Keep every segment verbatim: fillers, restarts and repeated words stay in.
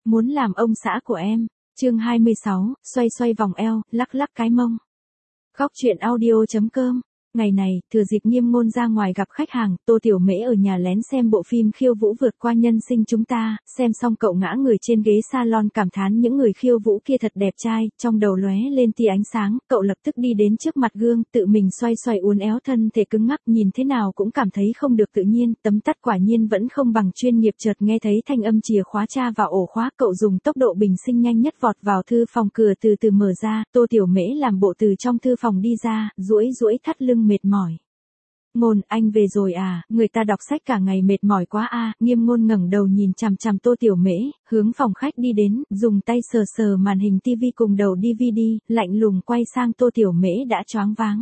muốn làm ông xã của em. Chương hai mươi sáu, xoay xoay vòng eo, lắc lắc cái mông. Góc truyện audio chấm com. Ngày này, thừa dịp Nghiêm Ngôn ra ngoài gặp khách hàng, Tô Tiểu Mễ ở nhà lén xem bộ phim Khiêu Vũ vượt qua nhân sinh chúng ta, xem xong cậu ngã người trên ghế salon cảm thán những người khiêu vũ kia thật đẹp trai, trong đầu lóe lên tia ánh sáng, cậu lập tức đi đến trước mặt gương, tự mình xoay xoay uốn éo thân thể cứng ngắc, nhìn thế nào cũng cảm thấy không được tự nhiên, tấm tắt quả nhiên vẫn không bằng chuyên nghiệp. Chợt nghe thấy thanh âm chìa khóa tra vào ổ khóa, cậu dùng tốc độ bình sinh nhanh nhất vọt vào thư phòng, cửa từ từ mở ra, Tô Tiểu Mễ làm bộ từ trong thư phòng đi ra, duỗi duỗi thắt lưng mệt mỏi. Ngôn, anh về rồi à, người ta đọc sách cả ngày mệt mỏi quá a. À. Nghiêm Ngôn ngẩng đầu nhìn chằm chằm Tô Tiểu Mễ, hướng phòng khách đi đến, dùng tay sờ sờ màn hình tivi cùng đầu đê vê đê, lạnh lùng quay sang Tô Tiểu Mễ đã choáng váng.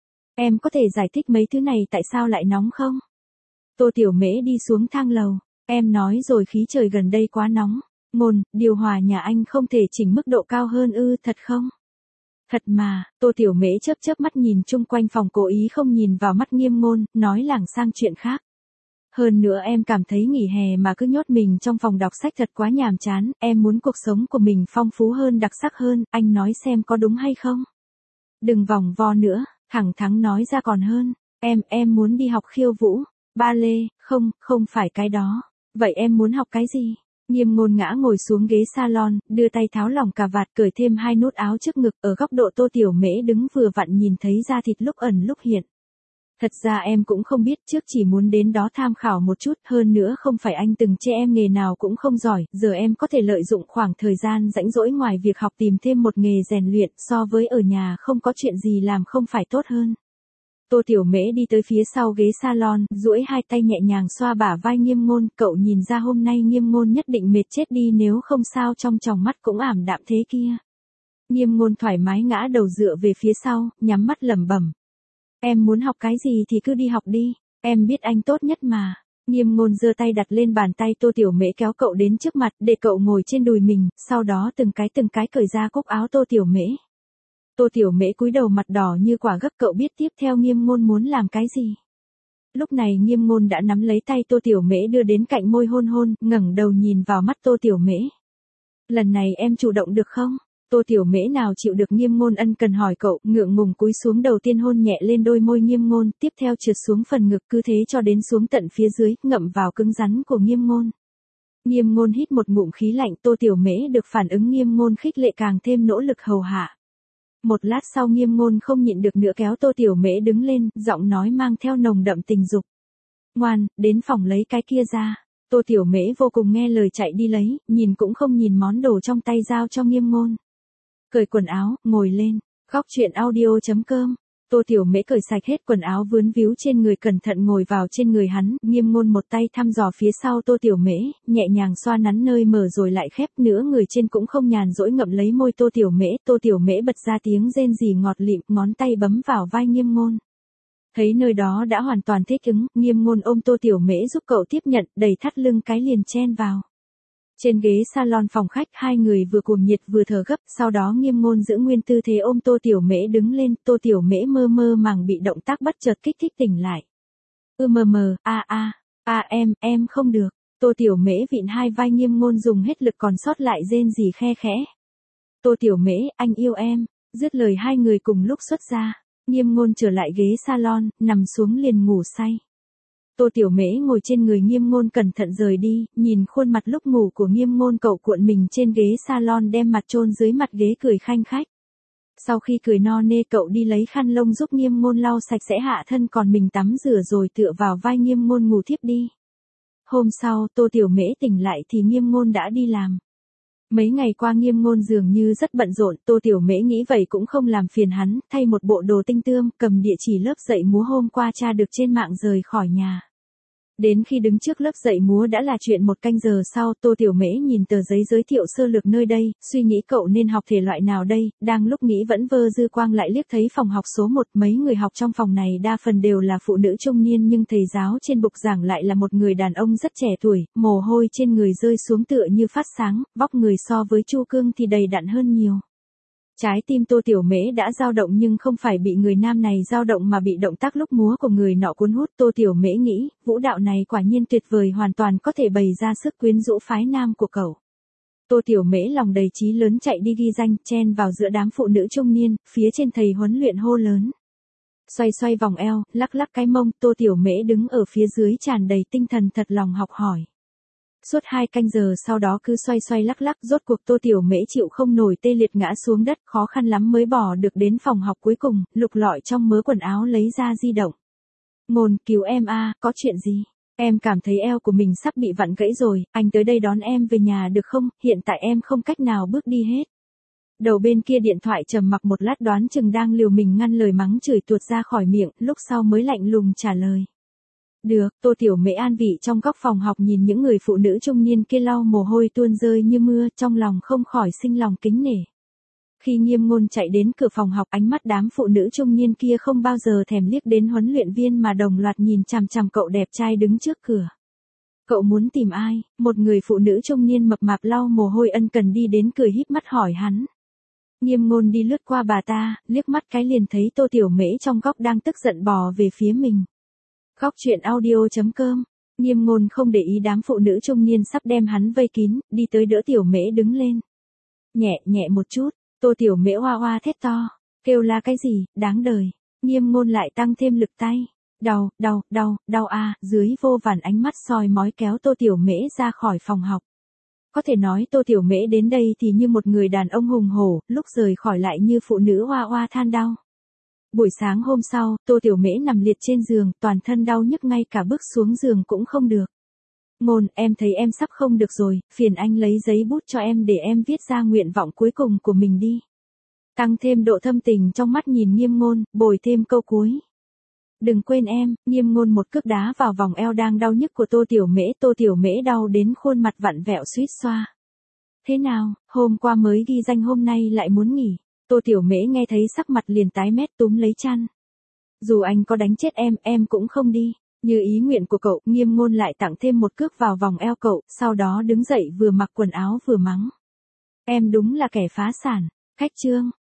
Em có thể giải thích mấy thứ này tại sao lại nóng không? Tô Tiểu Mễ đi xuống thang lầu, em nói rồi khí trời gần đây quá nóng. Ngôn, điều hòa nhà anh không thể chỉnh mức độ cao hơn ư, thật không? Thật mà. Tô Tiểu Mễ chớp chớp mắt nhìn chung quanh phòng, cố ý không nhìn vào mắt Nghiêm Ngôn, nói lảng sang chuyện khác. Hơn nữa em cảm thấy nghỉ hè mà cứ nhốt mình trong phòng đọc sách thật quá nhàm chán, em muốn cuộc sống của mình phong phú hơn, đặc sắc hơn, anh nói xem có đúng hay không? Đừng vòng vo nữa, thẳng thắn nói ra còn hơn. Em, em muốn đi học khiêu vũ, ba lê, không, không phải cái đó. Vậy em muốn học cái gì? Nghiêm Ngôn ngã ngồi xuống ghế salon, đưa tay tháo lỏng cà vạt, cởi thêm hai nút áo trước ngực, ở góc độ Tô Tiểu Mễ đứng vừa vặn nhìn thấy da thịt lúc ẩn lúc hiện. Thật ra em cũng không biết, trước chỉ muốn đến đó tham khảo một chút, hơn nữa không phải anh từng chê em nghề nào cũng không giỏi, giờ em có thể lợi dụng khoảng thời gian rãnh rỗi ngoài việc học tìm thêm một nghề rèn luyện, so với ở nhà không có chuyện gì làm không phải tốt hơn. Tô Tiểu Mễ đi tới phía sau ghế salon, duỗi hai tay nhẹ nhàng xoa bả vai Nghiêm Ngôn, cậu nhìn ra hôm nay Nghiêm Ngôn nhất định mệt chết đi nếu không sao trong tròng mắt cũng ảm đạm thế kia. Nghiêm Ngôn thoải mái ngã đầu dựa về phía sau, nhắm mắt lẩm bẩm. Em muốn học cái gì thì cứ đi học đi, em biết anh tốt nhất mà. Nghiêm Ngôn giơ tay đặt lên bàn tay Tô Tiểu Mễ, kéo cậu đến trước mặt, để cậu ngồi trên đùi mình, sau đó từng cái từng cái cởi ra cúc áo Tô Tiểu Mễ. Tô Tiểu Mễ cúi đầu mặt đỏ như quả gấc, cậu biết tiếp theo Nghiêm Ngôn muốn làm cái gì. Lúc này Nghiêm Ngôn đã nắm lấy tay Tô Tiểu Mễ đưa đến cạnh môi hôn hôn, ngẩng đầu nhìn vào mắt Tô Tiểu Mễ. Lần này em chủ động được không? Tô Tiểu Mễ nào chịu được Nghiêm Ngôn ân cần hỏi cậu, ngượng ngùng cúi xuống, đầu tiên hôn nhẹ lên đôi môi Nghiêm Ngôn, tiếp theo trượt xuống phần ngực, cứ thế cho đến xuống tận phía dưới, ngậm vào cứng rắn của Nghiêm Ngôn. Nghiêm Ngôn hít một ngụm khí lạnh, Tô Tiểu Mễ được phản ứng Nghiêm Ngôn khích lệ càng thêm nỗ lực hầu hạ. Một lát sau Nghiêm Ngôn không nhịn được nữa kéo Tô Tiểu Mễ đứng lên, giọng nói mang theo nồng đậm tình dục. Ngoan, đến phòng lấy cái kia ra. Tô Tiểu Mễ vô cùng nghe lời chạy đi lấy, nhìn cũng không nhìn món đồ trong tay giao cho Nghiêm Ngôn. Cởi quần áo, ngồi lên. Góc truyện audio chấm com. Tô Tiểu Mễ cởi sạch hết quần áo vướng víu trên người, cẩn thận ngồi vào trên người hắn, Nghiêm Ngôn một tay thăm dò phía sau Tô Tiểu Mễ, nhẹ nhàng xoa nắn nơi mở rồi lại khép, nữa người trên cũng không nhàn rỗi ngậm lấy môi Tô Tiểu Mễ. Tô Tiểu Mễ bật ra tiếng rên rỉ ngọt lịm, ngón tay bấm vào vai Nghiêm Ngôn. Thấy nơi đó đã hoàn toàn thích ứng, Nghiêm Ngôn ôm Tô Tiểu Mễ giúp cậu tiếp nhận, đẩy thắt lưng cái liền chen vào. Trên ghế salon phòng khách, hai người vừa cuồng nhiệt vừa thở gấp, sau đó Nghiêm Ngôn giữ nguyên tư thế ôm Tô Tiểu Mễ đứng lên, Tô Tiểu Mễ mơ mơ màng bị động tác bất chợt kích thích tỉnh lại. Ư mờ mờ, a a, a em, em không được. Tô Tiểu Mễ vịn hai vai Nghiêm Ngôn dùng hết lực còn sót lại rên rỉ khe khẽ. Tô Tiểu Mễ, anh yêu em. Dứt lời hai người cùng lúc xuất ra. Nghiêm Ngôn trở lại ghế salon, nằm xuống liền ngủ say. Tô Tiểu Mễ ngồi trên người Nghiêm Ngôn cẩn thận rời đi, nhìn khuôn mặt lúc ngủ của Nghiêm Ngôn, cậu cuộn mình trên ghế salon đem mặt chôn dưới mặt ghế cười khanh khách. Sau khi cười no nê, cậu đi lấy khăn lông giúp Nghiêm Ngôn lau sạch sẽ hạ thân, còn mình tắm rửa rồi tựa vào vai Nghiêm Ngôn ngủ thiếp đi. Hôm sau, Tô Tiểu Mễ tỉnh lại thì Nghiêm Ngôn đã đi làm. Mấy ngày qua Nghiêm Ngôn dường như rất bận rộn, Tô Tiểu Mễ nghĩ vậy cũng không làm phiền hắn, thay một bộ đồ tinh tươm, cầm địa chỉ lớp dạy múa hôm qua tra được trên mạng rời khỏi nhà. Đến khi đứng trước lớp dạy múa đã là chuyện một canh giờ sau, Tô Tiểu Mễ nhìn tờ giấy giới thiệu sơ lược nơi đây, suy nghĩ cậu nên học thể loại nào đây, đang lúc nghĩ vẫn vơ dư quang lại liếc thấy phòng học số một, mấy người học trong phòng này đa phần đều là phụ nữ trung niên, nhưng thầy giáo trên bục giảng lại là một người đàn ông rất trẻ tuổi, mồ hôi trên người rơi xuống tựa như phát sáng, vóc người so với Chu Cương thì đầy đặn hơn nhiều. Trái tim Tô Tiểu Mễ đã dao động, nhưng không phải bị người nam này dao động mà bị động tác lúc múa của người nọ cuốn hút. Tô Tiểu Mễ nghĩ, vũ đạo này quả nhiên tuyệt vời, hoàn toàn có thể bày ra sức quyến rũ phái nam của cậu. Tô Tiểu Mễ lòng đầy chí lớn chạy đi ghi danh, chen vào giữa đám phụ nữ trung niên, phía trên thầy huấn luyện hô lớn. Xoay xoay vòng eo, lắc lắc cái mông, Tô Tiểu Mễ đứng ở phía dưới tràn đầy tinh thần thật lòng học hỏi. Suốt hai canh giờ sau đó cứ xoay xoay lắc lắc, rốt cuộc Tô Tiểu Mễ chịu không nổi tê liệt ngã xuống đất, khó khăn lắm mới bỏ được đến phòng học cuối cùng, lục lọi trong mớ quần áo lấy ra di động. Ngôn, cứu em a, có chuyện gì? Em cảm thấy eo của mình sắp bị vặn gãy rồi, anh tới đây đón em về nhà được không, hiện tại em không cách nào bước đi hết. Đầu bên kia điện thoại trầm mặc một lát đoán chừng đang liều mình ngăn lời mắng chửi tuột ra khỏi miệng, lúc sau mới lạnh lùng trả lời. Được, Tô Tiểu Mễ an vị trong góc phòng học nhìn những người phụ nữ trung niên kia lau mồ hôi tuôn rơi như mưa, trong lòng không khỏi sinh lòng kính nể. Khi Nghiêm Ngôn chạy đến cửa phòng học, ánh mắt đám phụ nữ trung niên kia không bao giờ thèm liếc đến huấn luyện viên mà đồng loạt nhìn chằm chằm cậu đẹp trai đứng trước cửa. Cậu muốn tìm ai? Một người phụ nữ trung niên mập mạp lau mồ hôi ân cần đi đến cười híp mắt hỏi hắn. Nghiêm Ngôn đi lướt qua bà ta, liếc mắt cái liền thấy Tô Tiểu Mễ trong góc đang tức giận bò về phía mình. Góc truyện audio chấm com. Nghiêm Ngôn không để ý đám phụ nữ trung niên sắp đem hắn vây kín, đi tới đỡ Tiểu Mễ đứng lên. Nhẹ nhẹ một chút, Tô Tiểu Mễ oa oa thét to, kêu la cái gì, đáng đời. Nghiêm Ngôn lại tăng thêm lực tay. Đau, đau, đau, đau a, à, dưới vô vàn ánh mắt soi mói kéo Tô Tiểu Mễ ra khỏi phòng học. Có thể nói Tô Tiểu Mễ đến đây thì như một người đàn ông hùng hổ, lúc rời khỏi lại như phụ nữ oa oa than đau. Buổi sáng hôm sau, Tô Tiểu Mễ nằm liệt trên giường, toàn thân đau nhức ngay cả bước xuống giường cũng không được. Ngôn, em thấy em sắp không được rồi, phiền anh lấy giấy bút cho em để em viết ra nguyện vọng cuối cùng của mình đi. Tăng thêm độ thâm tình trong mắt nhìn Nghiêm Ngôn, bồi thêm câu cuối. Đừng quên em, Nghiêm Ngôn một cước đá vào vòng eo đang đau nhức của Tô Tiểu Mễ, Tô Tiểu Mễ đau đến khuôn mặt vặn vẹo suýt xoa. Thế nào, hôm qua mới ghi danh hôm nay lại muốn nghỉ. Tô Tiểu Mễ nghe thấy sắc mặt liền tái mét túm lấy chăn. Dù anh có đánh chết em, em cũng không đi. Như ý nguyện của cậu, Nghiêm Ngôn lại tặng thêm một cước vào vòng eo cậu, sau đó đứng dậy vừa mặc quần áo vừa mắng. Em đúng là kẻ phá sản. Khách trương.